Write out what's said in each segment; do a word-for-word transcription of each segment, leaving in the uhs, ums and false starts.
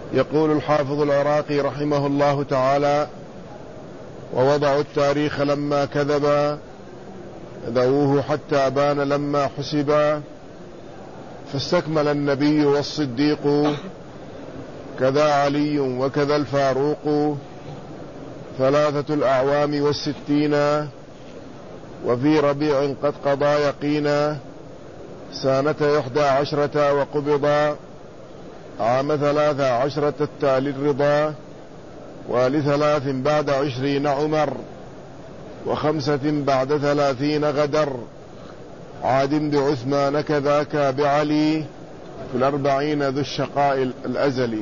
يقول الحافظ العراقي رحمه الله تعالى: ووضعوا التاريخ لما كذبا، ذووه حتى بان لما حسبا، فاستكمل النبي والصديق، كذا علي وكذا الفاروق، ثلاثة الأعوام والستين، وفي ربيع قد قضى يقينا، سانة إحدى عشرة وقبضا، عام ثلاث عشرة التالي الرضا، ولثلاث بعد عشرين عمر، وخمسة بعد ثلاثين غدر، عاد بعثمان كذاك بعلي، في الأربعين ذو الشقاء الأزلي.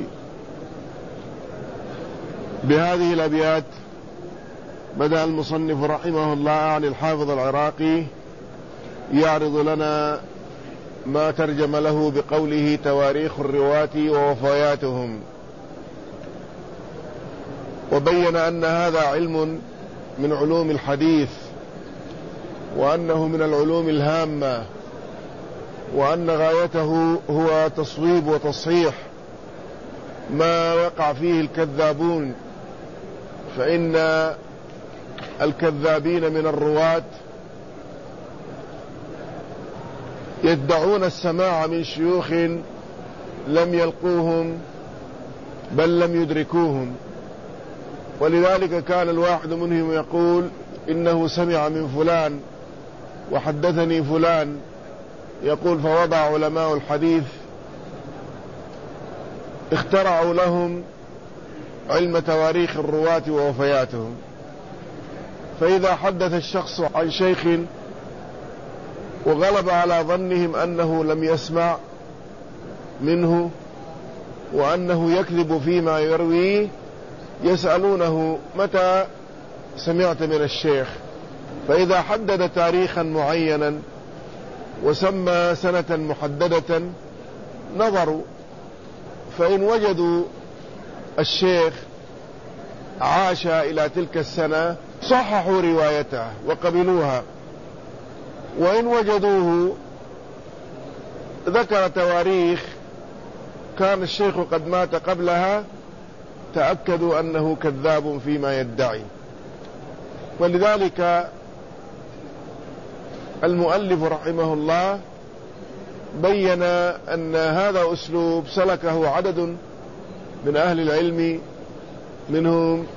بهذه الأبيات بدأ المصنف رحمه الله عن الحافظ العراقي يعرض لنا ما ترجم له بقوله: تواريخ الرواة ووفياتهم، وبين أن هذا علم من علوم الحديث، وأنه من العلوم الهامة، وأن غايته هو تصويب وتصحيح ما وقع فيه الكذابون، فإن الكذابين من الرواة يدعون السماع من شيوخ لم يلقوهم بل لم يدركوهم، ولذلك كان الواحد منهم يقول إنه سمع من فلان وحدثني فلان، يقول فوضع علماء الحديث اخترعوا لهم علم تواريخ الرواة ووفياتهم، فإذا حدث الشخص عن شيخ وغلب على ظنهم أنه لم يسمع منه وأنه يكذب فيما يرويه، يسألونه: متى سمعت من الشيخ؟ فإذا حدد تاريخا معينا وسمى سنة محددة نظروا، فإن وجدوا الشيخ عاش إلى تلك السنة صححوا روايته وقبلوها، وإن وجدوه ذكر تواريخ كان الشيخ قد مات قبلها تأكدوا أنه كذاب فيما يدعي. ولذلك المؤلف رحمه الله بين أن هذا أسلوب سلكه عدد من أهل العلم، منهم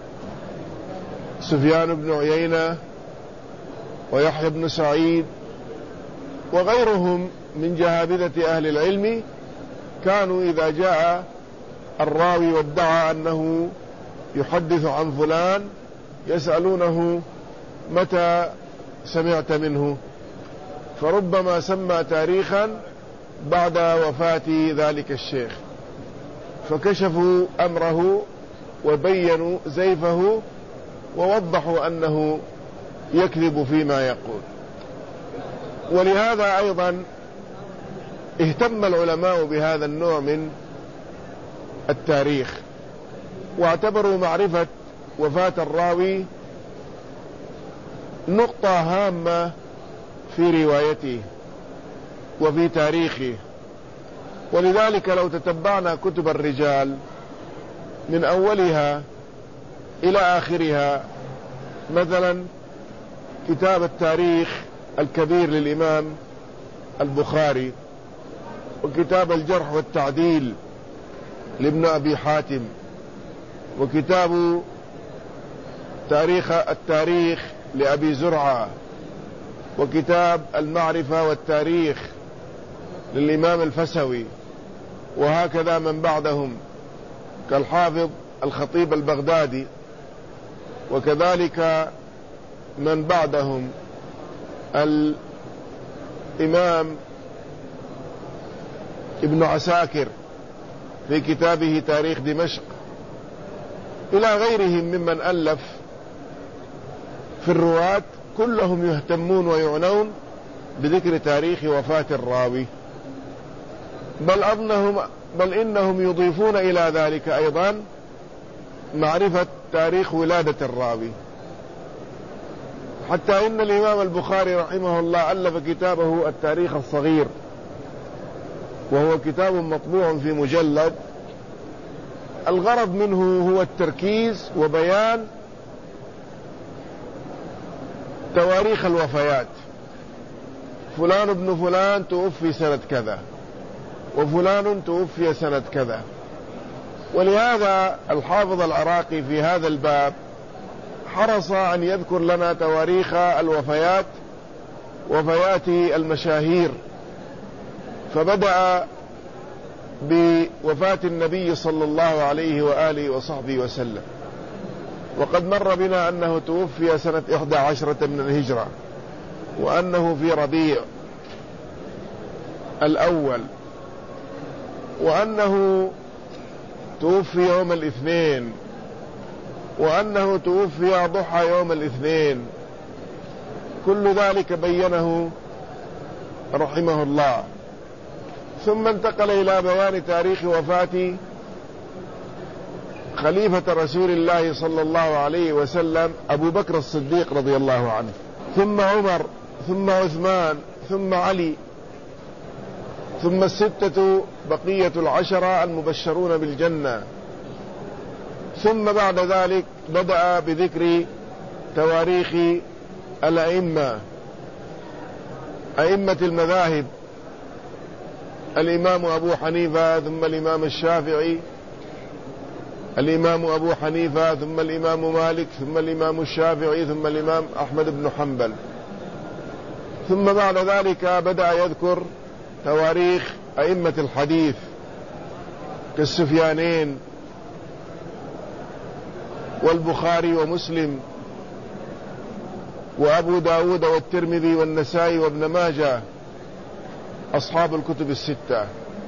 سفيان بن عيينة ويحيى بن سعيد وغيرهم من جهابذة أهل العلم، كانوا إذا جاء الراوي وادعى أنه يحدث عن فلان يسألونه: متى سمعت منه؟ فربما سمى تاريخا بعد وفاة ذلك الشيخ، فكشفوا أمره وبينوا زيفه ووضحوا أنه يكذب فيما يقول. ولهذا أيضا اهتم العلماء بهذا النوع من التاريخ، واعتبروا معرفة وفاة الراوي نقطة هامة في روايته وفي تاريخه. ولذلك لو تتبعنا كتب الرجال من أولها إلى آخرها، مثلا كتاب التاريخ الكبير للإمام البخاري، وكتاب الجرح والتعديل لابن أبي حاتم، وكتاب تاريخ التاريخ لأبي زرعة، وكتاب المعرفة والتاريخ للإمام الفسوي، وهكذا من بعدهم كالحافظ الخطيب البغدادي، وكذلك من بعدهم الإمام ابن عساكر في كتابه تاريخ دمشق، إلى غيرهم ممن ألف في الرواة، كلهم يهتمون ويعنون بذكر تاريخ وفاة الراوي، بل أنهم بل إنهم يضيفون إلى ذلك أيضا معرفة تاريخ ولادة الراوي، حتى إن الإمام البخاري رحمه الله ألف كتابه التاريخ الصغير، وهو كتاب مطبوع في مجلد الغرض منه هو التركيز وبيان تواريخ الوفيات. فلان ابن فلان توفي سنة كذا، وفلان توفي سنة كذا. ولهذا الحافظ العراقي في هذا الباب حرص أن يذكر لنا تواريخ الوفيات، وفيات المشاهير، فبدأ بوفاة النبي صلى الله عليه وآله وصحبه وسلم، وقد مر بنا أنه توفي سنة إحدى عشرة من الهجرة، وأنه في ربيع الأول، وأنه توفي يوم الاثنين، وأنه توفي ضحى يوم الاثنين. كل ذلك بينه رحمه الله. ثم انتقل إلى بيان تاريخ وفاة خليفة رسول الله صلى الله عليه وسلم أبو بكر الصديق رضي الله عنه، ثم عمر، ثم عثمان، ثم علي، ثم الستة بقية العشرة المبشرون بالجنة. ثم بعد ذلك بدأ بذكر تواريخ الأئمة، أئمة المذاهب، الإمام أبو حنيفة، ثم الإمام الشافعي، الإمام أبو حنيفة، ثم الإمام مالك، ثم الإمام الشافعي، ثم الإمام أحمد بن حنبل. ثم بعد ذلك بدأ يذكر تواريخ أئمة الحديث كالسفيانين والبخاري ومسلم وأبو داود والترمذي والنسائي وابن ماجه، أصحاب الكتب الستة.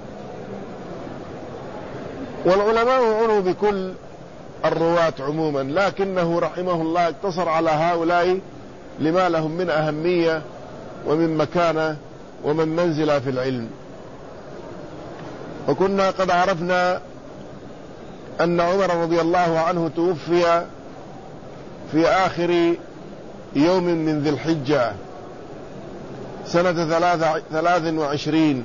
والعلماء عنوا بكل الرواة عموما، لكنه رحمه الله اقتصر على هؤلاء لما لهم من أهمية ومن مكانة ومن منزلة في العلم. وكنا قد عرفنا أن عمر رضي الله عنه توفي في آخر يوم من ذي الحجة سنة ثلاث وعشرين.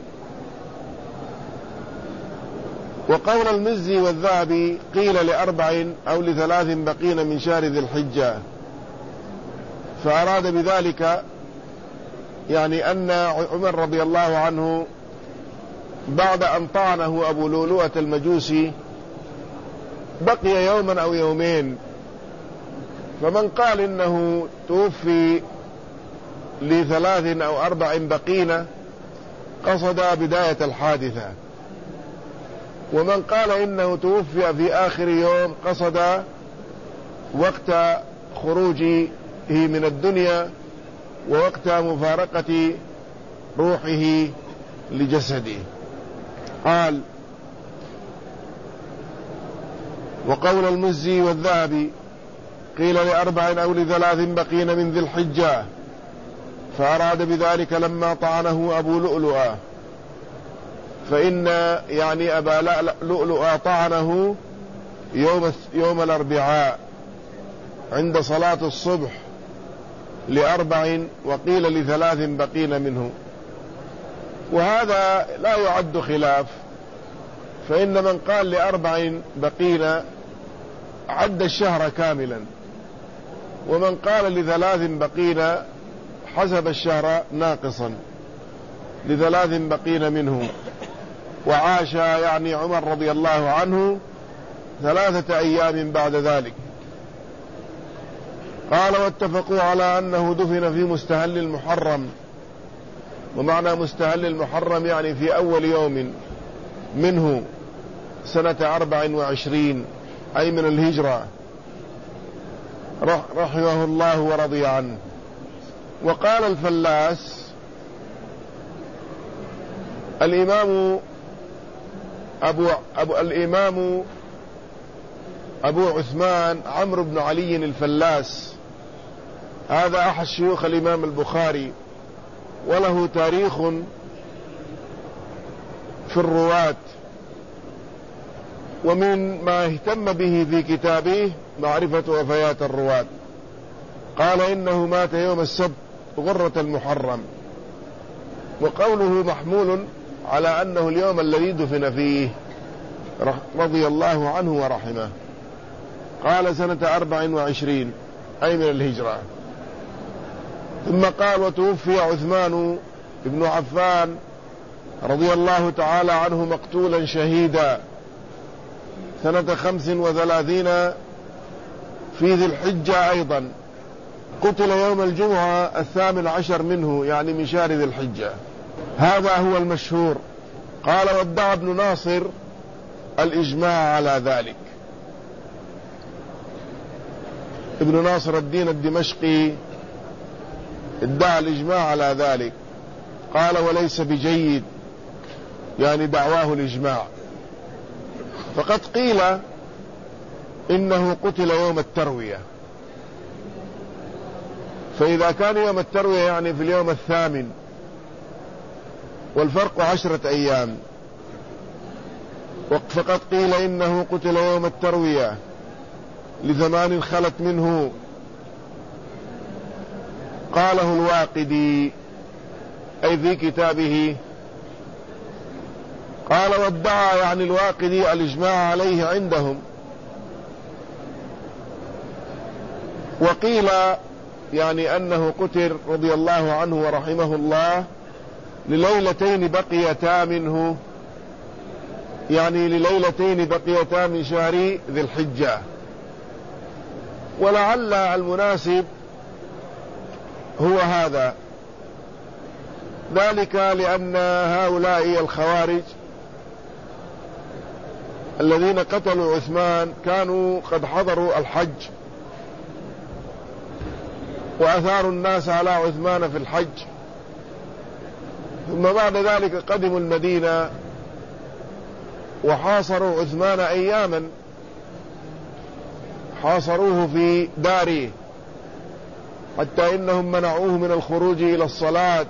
وقول المزي والذهبي قيل لأربع أو لثلاث بقين من شهر ذي الحجة، فأراد بذلك يعني أن عمر رضي الله عنه بعد أن طعنه أبو لؤلؤة المجوسي بقي يوما أو يومين. فمن قال إنه توفي لثلاث أو أربع بقين قصد بداية الحادثة، ومن قال إنه توفي في آخر يوم قصد وقت خروجه من الدنيا ووقت مفارقة روحه لجسده. قال: وقول المزي والذهبي قيل لأربع أو لثلاث بقين من ذي الحجة، فأراد بذلك لما طعنه أبو لؤلؤة، فإن يعني أبا لؤلؤة طعنه يوم, يوم الأربعاء عند صلاة الصبح لأربع، وقيل لثلاث بقين منه. وهذا لا يعد خلاف، فإن من قال لأربع بقين عد الشهر كاملا، ومن قال لثلاث بقين حسب الشهر ناقصا لثلاث بقين منه. وعاش يعني عمر رضي الله عنه ثلاثة أيام بعد ذلك. قال: واتفقوا على أنه دفن في مستهل المحرم. ومعنى مستهل المحرم يعني في أول يوم منه سنة أربع وعشرين، أي من الهجرة، رحمه الله ورضي عنه. وقال الفلاس: الإمام أبو, أبو الإمام أبو عثمان عمرو بن علي الفلاس، هذا أحد شيوخ الإمام البخاري، وله تاريخ في الرواة، ومن ما اهتم به في كتابه معرفة وفيات الرواة. قال: إنه مات يوم السبت غرة المحرم. وقوله محمول على أنه اليوم الذي دفن فيه، رضي الله عنه ورحمه. قال سنة أربع وعشرين أي من الهجرة. ثم قال وتوفي عثمان بن عفان رضي الله تعالى عنه مقتولا شهيدا سنة خمس وثلاثين في ذي الحجة أيضا، قتل يوم الجمعة الثامن عشر منه يعني من شهر ذي الحجة. هذا هو المشهور. قال وادعى ابن ناصر الإجماع على ذلك. ابن ناصر الدين الدمشقي ادعى الإجماع على ذلك. قال وليس بجيد يعني دعواه الإجماع، فقد قيل إنه قتل يوم التروية، فإذا كان يوم التروية يعني في اليوم الثامن والفرق عشرة أيام، فقد قيل إنه قتل يوم التروية لزمان خلت منه. قاله الواقدي أي في كتابه. قال وادعى يعني الواقدي الإجماع عليه عندهم. وقيل يعني أنه قتل رضي الله عنه ورحمه الله لليلتين بقيتا منه، يعني لليلتين بقيتا من شهر ذي الحجة. ولعل المناسب هو هذا، ذلك لأن هؤلاء الخوارج الذين قتلوا عثمان كانوا قد حضروا الحج وأثاروا الناس على عثمان في الحج، ثم بعد ذلك قدموا المدينة وحاصروا عثمان أياما، حاصروه في داره حتى إنهم منعوه من الخروج إلى الصلاة.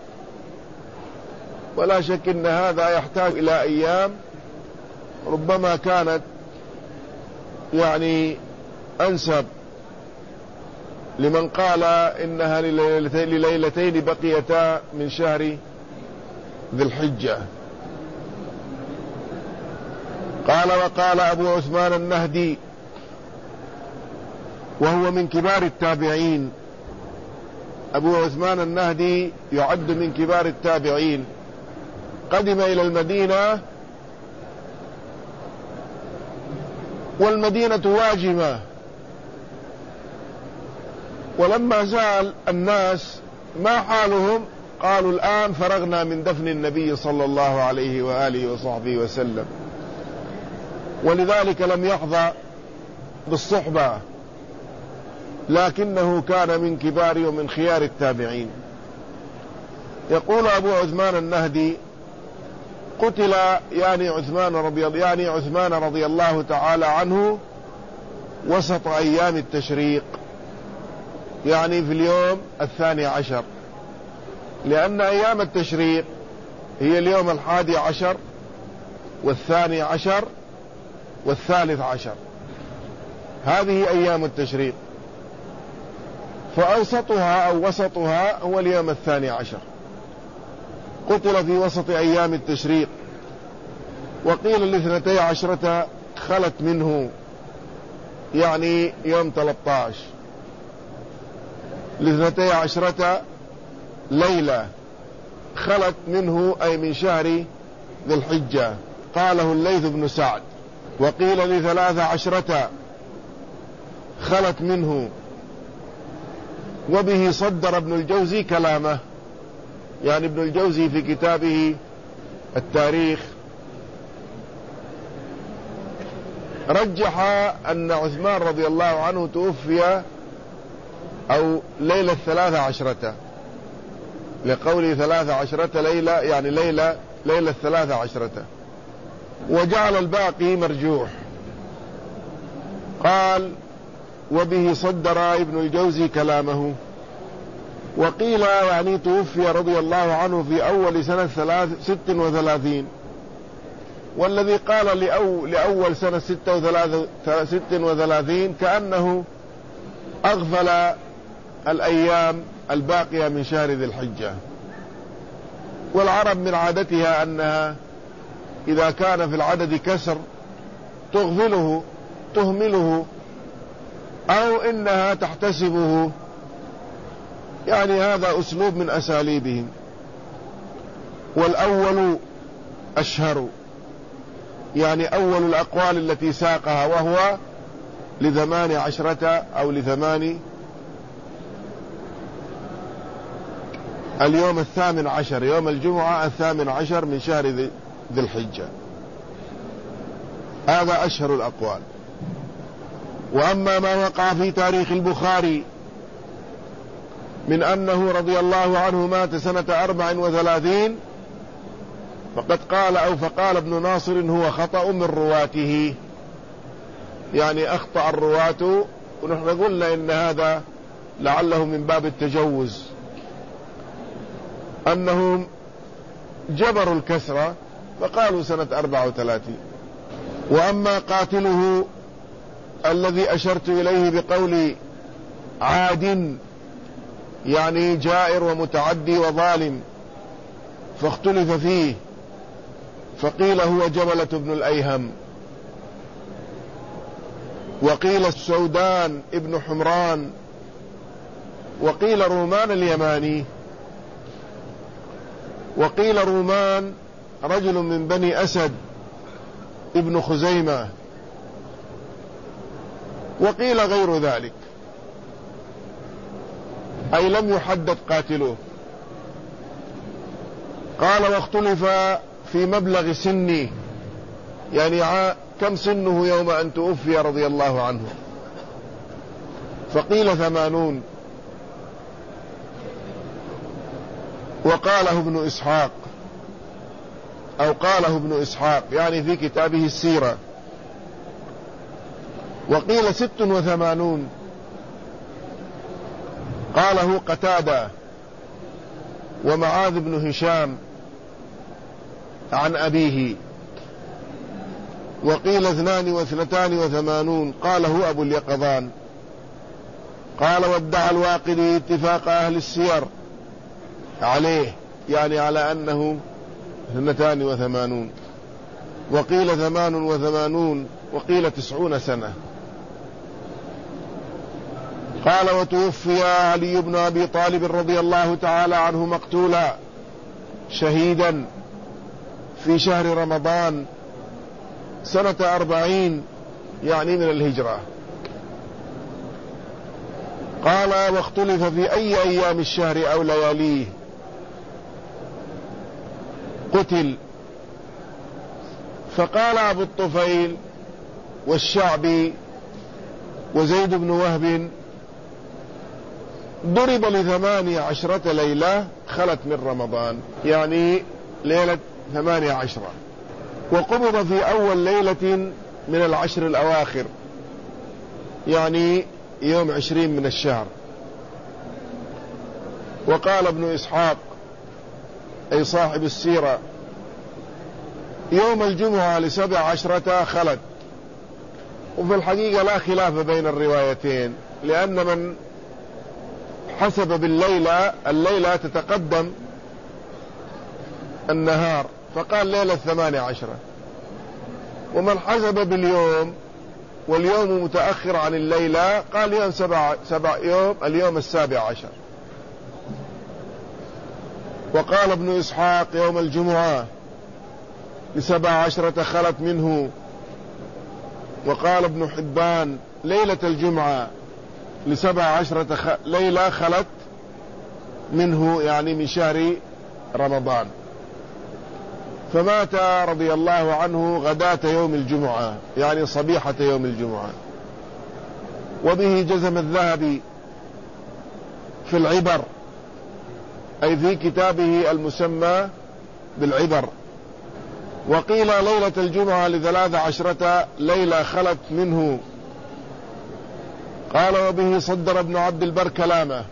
ولا شك إن هذا يحتاج إلى أيام ربما كانت يعني أنسب لمن قال إنها لليلتين بقيتا من شهر ذي الحجة. قال وقال أبو عثمان النهدي وهو من كبار التابعين. أبو عثمان النهدي يعد من كبار التابعين، قدم إلى المدينة والمدينة واجمة، ولما سأل الناس ما حالهم قالوا الآن فرغنا من دفن النبي صلى الله عليه وآله وصحبه وسلم، ولذلك لم يحظى بالصحبة، لكنه كان من كبار ومن خيار التابعين. يقول أبو عثمان النهدي قتل يعني عثمان رضي يعني عثمان رضي الله تعالى عنه وسط أيام التشريق، يعني في اليوم الثاني عشر، لأن أيام التشريق هي اليوم الحادي عشر والثاني عشر والثالث عشر، هذه أيام التشريق، فأوسطها أو وسطها هو اليوم الثاني عشر. قتل في وسط أيام التشريق. وقيل الاثنتي عشرة خلت منه يعني يوم ثلاثة عشر، الاثنتي عشرة ليلة خلت منه أي من شهر ذي الحجة. قاله الليث بن سعد. وقيل لثلاث عشرة خلت منه، وبه صدر ابن الجوزي كلامه، يعني ابن الجوزي في كتابه التاريخ رجح أن عثمان رضي الله عنه توفي أو ليلة ثلاث عشرة، لقوله ثلاث عشرة ليلة يعني ليلة ليلة ثلاث عشرة، وجعل الباقي مرجوح. قال وبه صدر ابن الجوزي كلامه. وقيل يعني توفي رضي الله عنه في أول سنة ثلاث ست وثلاثين، والذي قال لأو لأول سنة ستة وثلاث ست وثلاثين كأنه أغفل الأيام الباقية من شهر ذي الحجة. والعرب من عادتها أنها إذا كان في العدد كسر تغفله تهمله أو إنها تحتسبه، يعني هذا أسلوب من أساليبهم. والأول أشهر، يعني أول الأقوال التي ساقها، وهو لثمان عشرة أو لثمان اليوم الثامن عشر، يوم الجمعة الثامن عشر من شهر ذي الحجة. هذا أشهر الأقوال. وأما ما وقع في تاريخ البخاري من أنه رضي الله عنه مات سنة أربع وثلاثين، فقد قال أو فقال ابن ناصر هو خطأ من رواته، يعني أخطأ الرواة، ونحن قلنا إن هذا لعله من باب التجوز، أنهم جبروا الكسرة فقالوا سنة أربع وثلاثين. وأما قاتله الذي أشرت إليه بقول عاد، يعني جائر ومتعدي وظالم، فاختلف فيه، فقيل هو جبلة بن الأيهم، وقيل السودان ابن حمران، وقيل رومان اليماني، وقيل رومان رجل من بني أسد ابن خزيمة، وقيل غير ذلك، أي لم يحدد قاتله. قال واختلف في مبلغ سنه، يعني كم سنه يوم أن توفي رضي الله عنه، فقيل ثمانون، وقاله ابن إسحاق أو قاله ابن إسحاق يعني في كتابه السيرة، وقيل ست وثمانون، قاله قتادة ومعاذ بن هشام عن أبيه، وقيل اثنان واثنتان وثمانون، قاله أبو اليقظان. قال وادعى الواقدي اتفاق أهل السير عليه، يعني على أنه اثنتان وثمانون، وقيل ثمان وثمانون، وقيل تسعون سنة. قال وتوفي علي بن أبي طالب رضي الله تعالى عنه مقتولا شهيدا في شهر رمضان سنة أربعين، يعني من الهجرة. قال واختلف في أي أيام الشهر أو لياليه قتل، فقال أبو الطفيل والشعبي وزيد بن وهب ضرب لثمانية عشرة ليلة خلت من رمضان، يعني ليلة ثمانية عشرة، وقبض في أول ليلة من العشر الأواخر، يعني يوم عشرين من الشهر. وقال ابن إسحاق أي صاحب السيرة يوم الجمعة لسبع عشرة خلت. وفي الحقيقة لا خلاف بين الروايتين، لأن من حسب بالليلة الليلة تتقدم النهار، فقال ليلة ثمانية عشرة، ومن حسب باليوم واليوم متأخر عن الليلة قال يوم سبع, سبع يوم اليوم السابع عشر. وقال ابن إسحاق يوم الجمعة لسبع عشرة خلت منه. وقال ابن حبان ليلة الجمعة لسبع عشرة خ... ليلة خلت منه، يعني من شهر رمضان. فمات رضي الله عنه غداة يوم الجمعة، يعني صبيحة يوم الجمعة. وبه جزم الذهبي في العبر، أي في كتابه المسمى بالعبر. وقيل ليلة الجمعة لثلاث عشرة ليلة خلت منه. قال وبه صدر ابن عبد البر كلامه،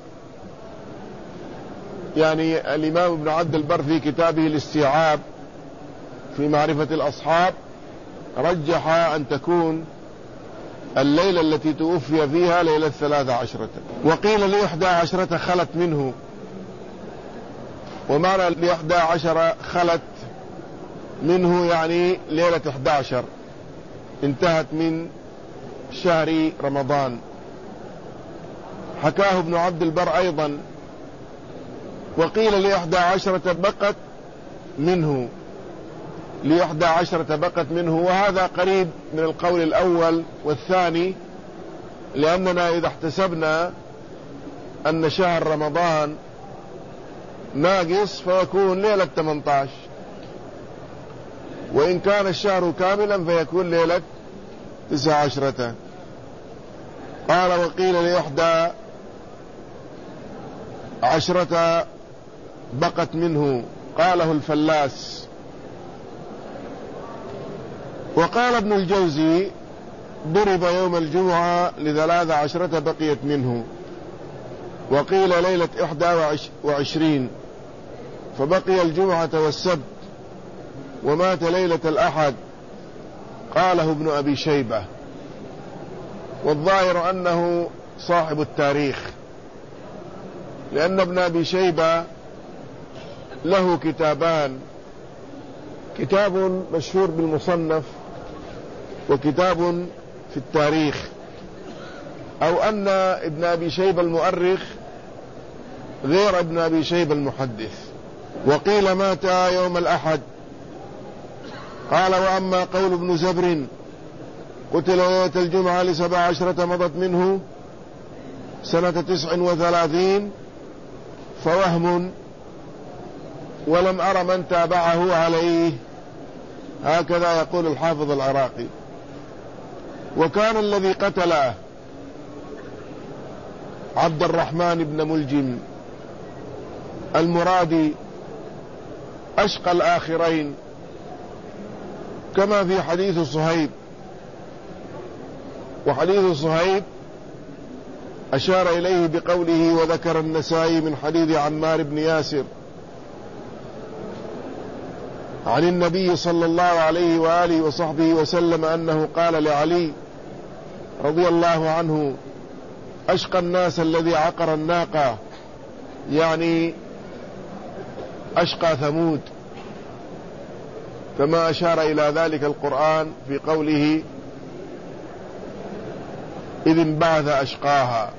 يعني الإمام ابن عبد البر في كتابه الاستيعاب في معرفة الأصحاب رجح أن تكون الليلة التي توفي فيها ليلة ثلاث عشرة. وقيل لإحدى عشرة خلت منه، ومعنى لإحدى عشرة خلت منه يعني ليلة إحدى عشر. انتهت من شهر رمضان. حكاه ابن عبد البر أيضا، وقيل لإحدى عشرة بقت منه لإحدى عشرة بقت منه، وهذا قريب من القول الأول والثاني، لأننا إذا احتسبنا أن شهر رمضان ناقص فيكون ليلة ثمانية عشر، وإن كان الشهر كاملا فيكون ليلة تسعة عشرة. قال وقيل لإحدى عشرة بقت منه، قاله الفلاس. وقال ابن الجوزي ضرب يوم الجمعة لثلاث عشرة بقيت منه، وقيل ليلة إحدى وعشرين، فبقي الجمعة والسبت، ومات ليلة الأحد، قاله ابن أبي شيبة. والظاهر أنه صاحب التاريخ، لأن ابن أبي شيبة له كتابان، كتاب مشهور بالمصنف وكتاب في التاريخ، أو أن ابن أبي شيبة المؤرخ غير ابن أبي شيبة المحدث. وقيل مات يوم الأحد. قال وأما قول ابن زبر قتل ليلة الجمعة لسبع عشرة مضت منه سنة تسع وثلاثين فوهم، ولم أر من تابعه عليه، هكذا يقول الحافظ العراقي. وكان الذي قتله عبد الرحمن بن ملجم المرادي أشقى الآخرين، كما في حديث صهيب. وحديث صهيب أشار إليه بقوله وذكر النسائي من حديث عمار بن ياسر عن النبي صلى الله عليه وآله وصحبه وسلم أنه قال لعلي رضي الله عنه أشقى الناس الذي عقر الناقة، يعني أشقى ثمود، كما أشار إلى ذلك القرآن في قوله إذ انبعث أشقاها.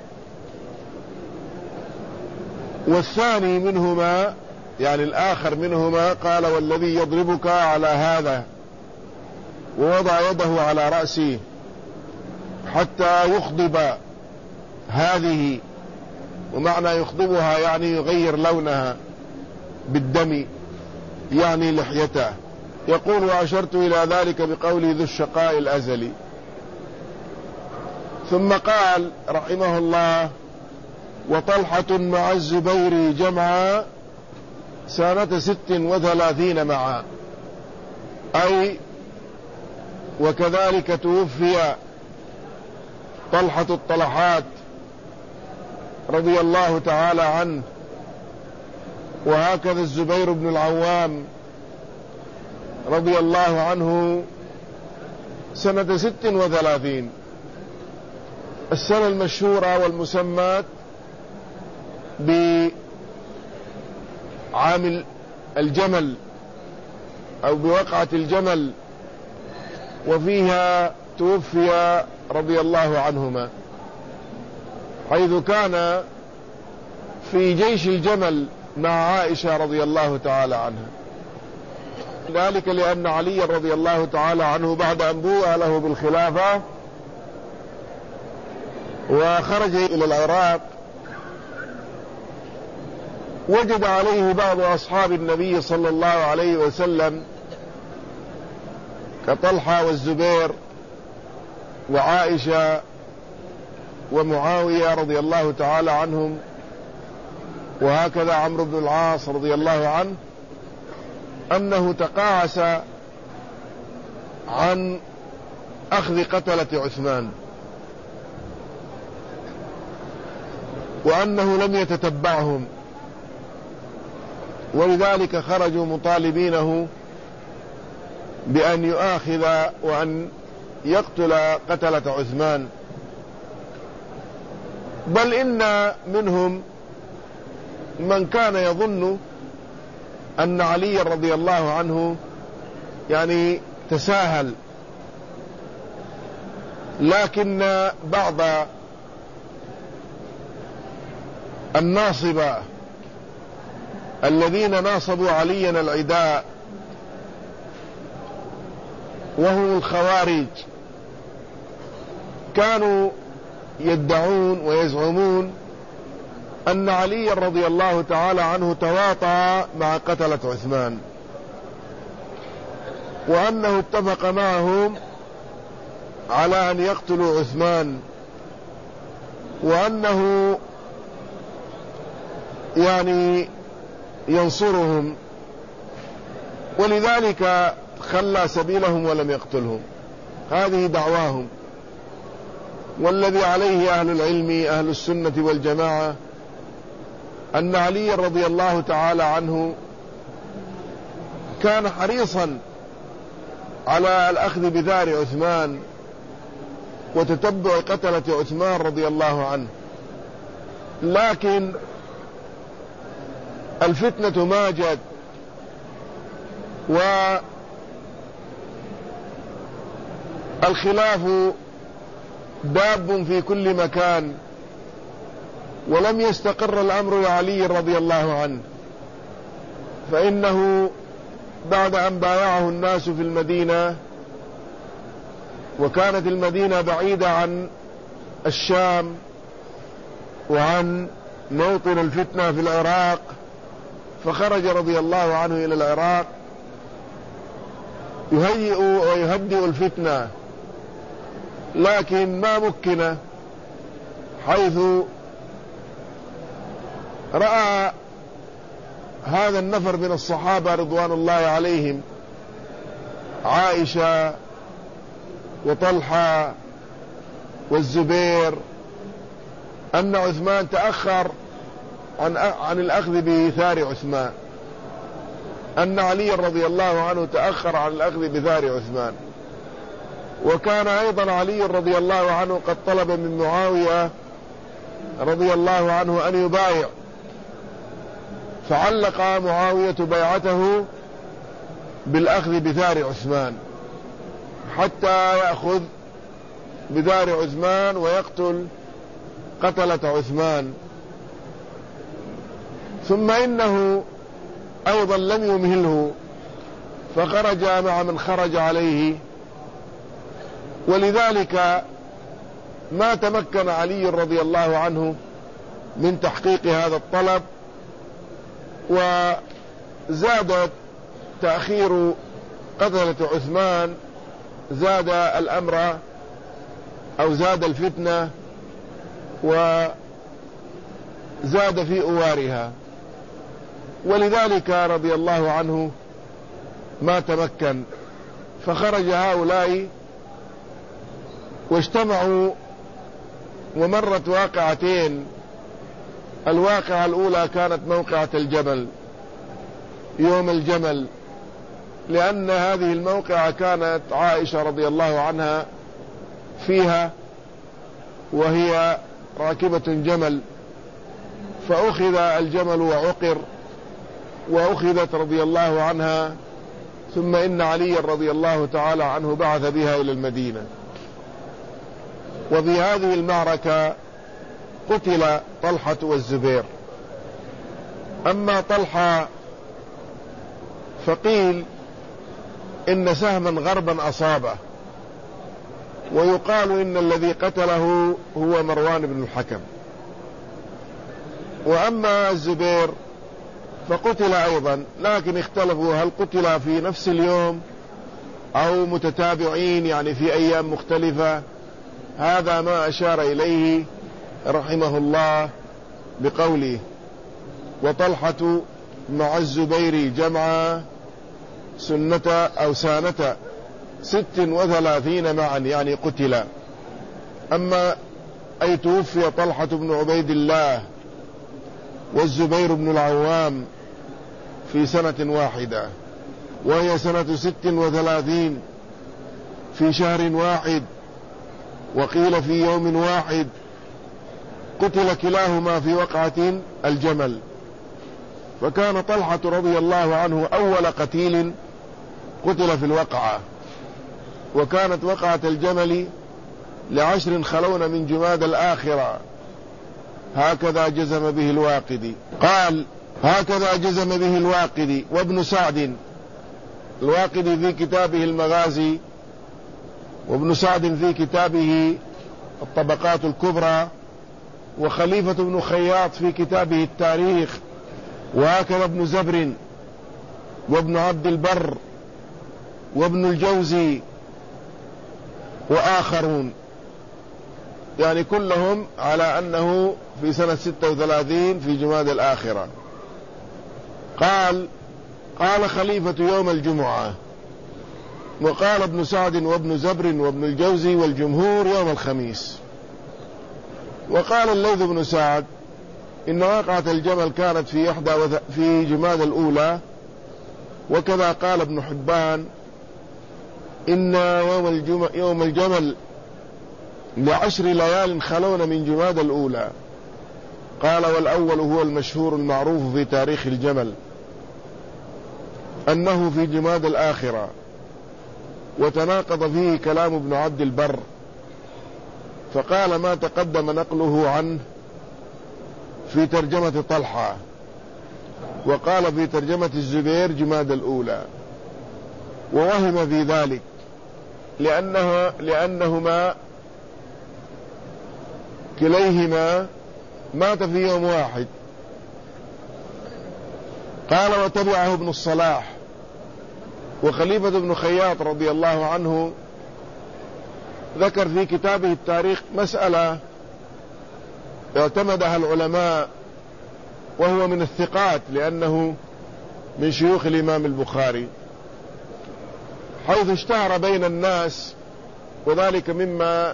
والثاني منهما يعني الآخر منهما قال والذي يضربك على هذا، ووضع يده على رأسه حتى يخضب هذه، ومعنى يخضبها يعني يغير لونها بالدم، يعني لحيته. يقول وأشرت إلى ذلك بقول ذو الشقاء الأزلي. ثم قال رحمه الله وطلحة مع الزبير جمعا سنة ست وثلاثين معا، أي وكذلك توفي طلحة الطلحات رضي الله تعالى عنه، وهكذا الزبير بن العوام رضي الله عنه سنة ست وثلاثين. السنة المشهورة والمسمات بعام الجمل أو بوقعة الجمل، وفيها توفي رضي الله عنهما، حيث كان في جيش الجمل مع عائشة رضي الله تعالى عنها. ذلك لأن علي رضي الله تعالى عنه بعد أن بوأ له بالخلافة وخرج إلى العراق وجد عليه بعض أصحاب النبي صلى الله عليه وسلم كطلحة والزبير وعائشة ومعاوية رضي الله تعالى عنهم، وهكذا عمرو بن العاص رضي الله عنه، أنه تقاعس عن أخذ قتلة عثمان، وأنه لم يتتبعهم، ولذلك خرجوا مطالبينه بأن يؤاخذ وأن يقتل قتلة عثمان. بل إن منهم من كان يظن أن علي رضي الله عنه يعني تساهل لكن بعض الناصبة الذين ناصبوا عليا العداء وهم الخوارج كانوا يدعون ويزعمون أن علي رضي الله تعالى عنه تواطأ مع قتلة عثمان، وأنه اتفق معهم على أن يقتلوا عثمان، وأنه يعني ينصرهم، ولذلك خلى سبيلهم ولم يقتلهم. هذه دعواهم، والذي عليه أهل العلم أهل السنة والجماعة أن علي رضي الله تعالى عنه كان حريصا على الأخذ بثار عثمان وتتبع قتلة عثمان رضي الله عنه، لكن الفتنة ماجت والخلاف داب في كل مكان، ولم يستقر الأمر لعلي رضي الله عنه، فإنه بعد أن بايعه الناس في المدينة، وكانت المدينة بعيدة عن الشام وعن موطن الفتنة في العراق، فخرج رضي الله عنه إلى العراق يهيئ ويهدئ الفتنة، لكن ما مكن، حيث رأى هذا النفر من الصحابة رضوان الله عليهم، عائشة وطلحة والزبير، أن عثمان تأخر عن عن الأخذ بثار عثمان، أن علي رضي الله عنه تأخر عن الأخذ بثار عثمان. وكان أيضا علي رضي الله عنه قد طلب من معاوية رضي الله عنه أن يبايع، فعلق معاوية بيعته بالأخذ بثار عثمان حتى يأخذ بثار عثمان ويقتل قتلة عثمان. ثم إنه أيضا لم يمهله، فخرج مع من خرج عليه، ولذلك ما تمكن علي رضي الله عنه من تحقيق هذا الطلب، وزاد تأخير قتلة عثمان زاد الأمر أو زاد الفتنة وزاد في أوارها، ولذلك رضي الله عنه ما تمكن. فخرج هؤلاء واجتمعوا، ومرت واقعتين. الواقعة الأولى كانت موقعة الجمل، يوم الجمل، لأن هذه الموقعة كانت عائشة رضي الله عنها فيها وهي راكبة جمل، فأخذ الجمل وعقر وأخذت رضي الله عنها، ثم إن علي رضي الله تعالى عنه بعث بها إلى المدينة. وفي هذه المعركة قتل طلحة والزبير. أما طلحة فقيل إن سهما غربا أصابه، ويقال إن الذي قتله هو مروان بن الحكم. وأما الزبير فقتل أيضا، لكن اختلفوا هل قتل في نفس اليوم أو متتابعين، يعني في أيام مختلفة. هذا ما أشار إليه رحمه الله بقوله: وطلحة مع الزبير جمع سنة أو سانة ست وثلاثين معا، يعني قتل. أما أي توفي طلحة بن عبيد الله والزبير بن العوام في سنة واحدة، وهي سنة ست وثلاثين في شهر واحد، وقيل في يوم واحد. قتل كلاهما في وقعة الجمل، فكان طلحة رضي الله عنه أول قتيل قتل في الوقعة، وكانت وقعة الجمل لعشر خلون من جماد الآخرة، هكذا جزم به الواقدي. قال هكذا جزم به الواقدي وابن سعد. الواقدي في كتابه المغازي، وابن سعد في كتابه الطبقات الكبرى، وخليفة بن خياط في كتابه التاريخ، وهكذا ابن زبر وابن عبد البر وابن الجوزي وآخرون، يعني كلهم على أنه في سنة ستة وثلاثين في جماد الآخرة. قال قال خليفة يوم الجمعة، وقال ابن سعد وابن زبر وابن الجوزي والجمهور يوم الخميس. وقال الليث بن سعد إن واقعة الجمل كانت في إحدى في جماد الأولى، وكذا قال ابن حبان إن يوم الجمل, يوم الجمل لعشر ليال خلون من جماد الأولى. قال والأول هو المشهور المعروف في تاريخ الجمل أنه في جماد الآخرة، وتناقض فيه كلام ابن عبد البر، فقال ما تقدم نقله عنه في ترجمة طلحة، وقال في ترجمة الزبير جماد الأولى، ووهم في ذلك لأنه لأنهما كليهما مات في يوم واحد. قال وتبعه ابن الصلاح. وخليفة ابن خياط رضي الله عنه ذكر في كتابه التاريخ مسألة اعتمدها العلماء، وهو من الثقات لأنه من شيوخ الإمام البخاري، حيث اشتهر بين الناس، وذلك مما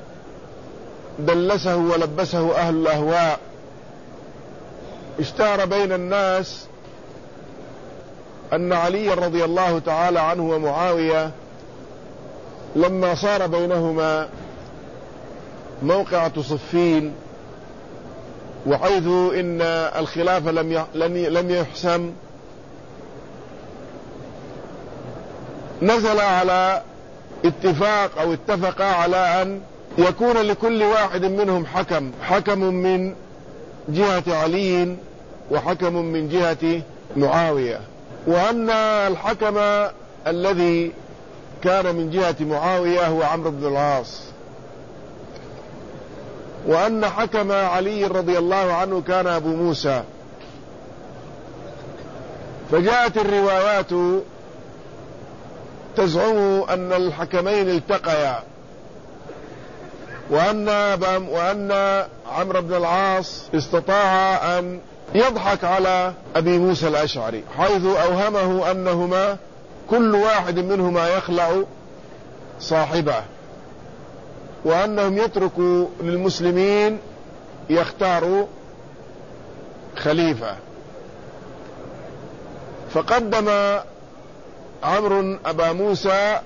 دلسه ولبسه أهل الأهواء. اشتهر بين الناس أن علي رضي الله تعالى عنه ومعاوية لما صار بينهما موقعة صفين، وحيث إن الخلافة لم لم يحسم، نزل على اتفاق أو اتفق على أن يكون لكل واحد منهم حكم، حكم من جهة علي وحكم من جهة معاوية، وأن الحكم الذي كان من جهة معاوية هو عمرو بن العاص، وأن حكم علي رضي الله عنه كان أبو موسى. فجاءت الروايات تزعم أن الحكمين التقيا، وأن وأن عمرو بن العاص استطاع أن يضحك على أبي موسى الأشعري، حيث أوهمه أنهما كل واحد منهما يخلع صاحبه، وأنهم يتركوا للمسلمين يختاروا خليفة. فقدم عمرو أبا موسى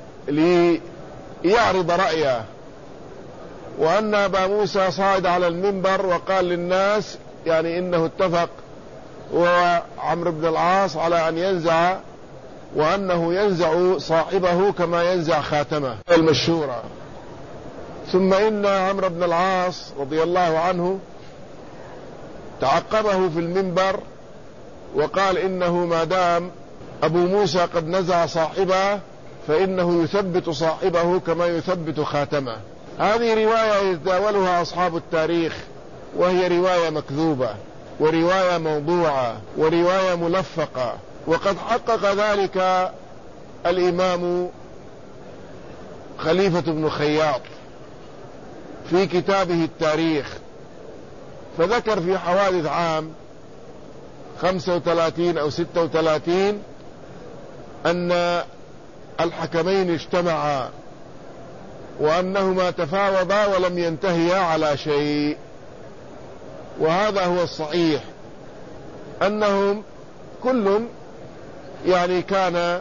ليعرض رأيه، وأن أبا موسى صعد على المنبر وقال للناس يعني إنه اتفق وعمرو بن العاص على أن ينزع، وأنه ينزع صاحبه كما ينزع خاتمه المشهورة. ثم إن عمرو بن العاص رضي الله عنه تعقبه في المنبر وقال إنه ما دام أبو موسى قد نزع صاحبه فإنه يثبت صاحبه كما يثبت خاتمه. هذه رواية يتداولها أصحاب التاريخ، وهي رواية مكذوبة ورواية موضوعة ورواية ملفقة، وقد حقق ذلك الإمام خليفة بن خياط في كتابه التاريخ، فذكر في حوادث عام خمسة وثلاثين أو ستة وثلاثين أن الحكمين اجتمعا وأنهما تفاوضا ولم ينتهيا على شيء. وهذا هو الصحيح، أنهم كل يعني كان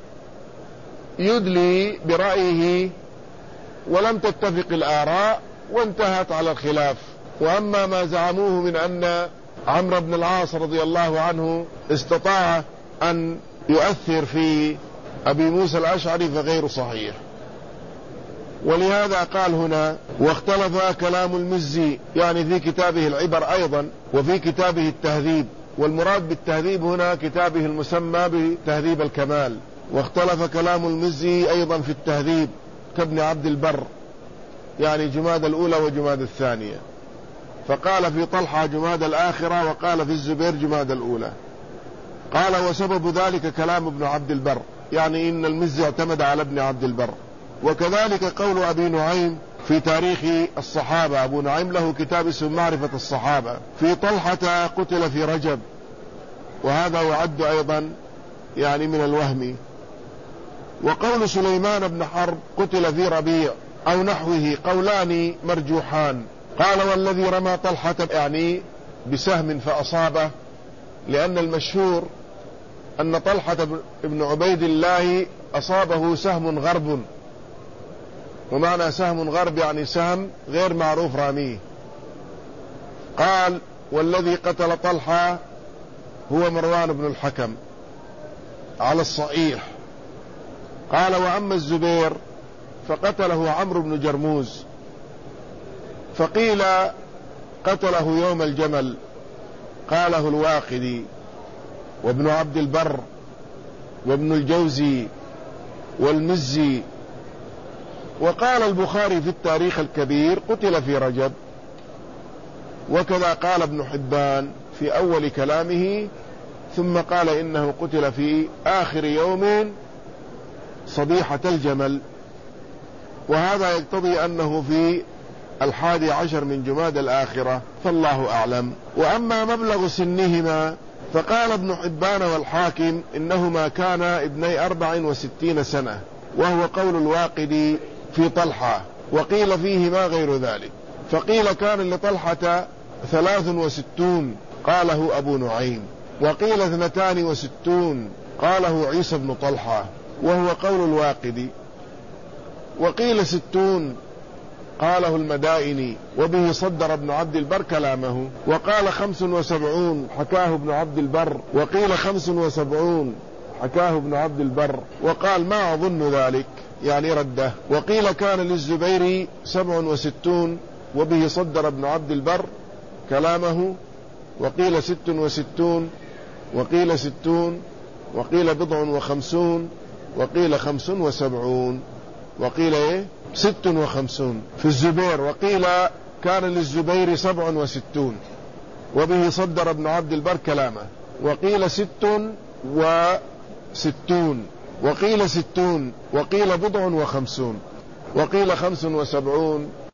يدلي برأيه ولم تتفق الآراء وانتهت على الخلاف. وأما ما زعموه من أن عمرو بن العاص رضي الله عنه استطاع أن يؤثر في أبي موسى الأشعري فغير صحيح. ولهذا قال هنا واختلف كلام المزي، يعني في كتابه العبر أيضا وفي كتابه التهذيب، والمراد بالتهذيب هنا كتابه المسمى بتهذيب الكمال. واختلف كلام المزي أيضا في التهذيب كابن عبد البر، يعني جماد الأولى وجماد الثانية، فقال في طلحة جماد الآخرة وقال في الزبير جماد الأولى. قال وسبب ذلك كلام ابن عبد البر، يعني إن المزي اعتمد على ابن عبد البر. وكذلك قول أبي نعيم في تاريخ الصحابة، أبو نعيم له كتاب اسمه معرفة الصحابة، في طلحة قتل في رجب، وهذا يعد أيضا يعني من الوهم. وقول سليمان بن حرب قتل في ربيع أو نحوه قولان مرجوحان. قال والذي رمى طلحة يعني بسهم فأصابه، لأن المشهور أن طلحة بن عبيد الله أصابه سهم غرب، ومعنى سهم غرب يعني سهم غير معروف راميه. قال والذي قتل طلحة هو مروان بن الحكم على الصحيح. قال وأما الزبير فقتله عمرو بن جرموز، فقيل قتله يوم الجمل، قاله الواقدي وابن عبد البر وابن الجوزي والمزي. وقال البخاري في التاريخ الكبير قتل في رجب، وكذا قال ابن حبان في أول كلامه، ثم قال إنه قتل في آخر يوم صبيحة الجمل، وهذا يقتضي أنه في الحادي عشر من جماد الآخرة، فالله أعلم. وأما مبلغ سنهما فقال ابن حبان والحاكم إنهما كانا ابني أربع وستين سنة، وهو قول الواقدي في طلحة، وقيل فيهما غير ذلك. فقيل كان لطلحة ثلاث وستون قاله أبو نعيم، وقيل اثنتان وستون قاله عيسى بن طلحة وهو قول الواقدي، وقيل ستون قاله المدائني، وبه صدر ابن عبد البر كلامه. وقال خمس وسبعون حكاه ابن عبد البر، وقيل خمس وسبعون حكاه ابن عبد البر، وقال ما أظن ذلك يعني رده. وقيل كان للزبير سبع وستون، وبه صدر ابن عبد البر كلامه. وقيل ست وستون، وقيل ستون، وقيل بضع وخمسون، وقيل خمس وسبعون، وقيل ايه ست وخمسون في الزبير. وقيل كان للزبير سبع وستون، وبه صدر ابن عبد البر كلامه. وقيل ست وستون، وقيل ستون، وقيل بضع وخمسون، وقيل خمس وسبعون،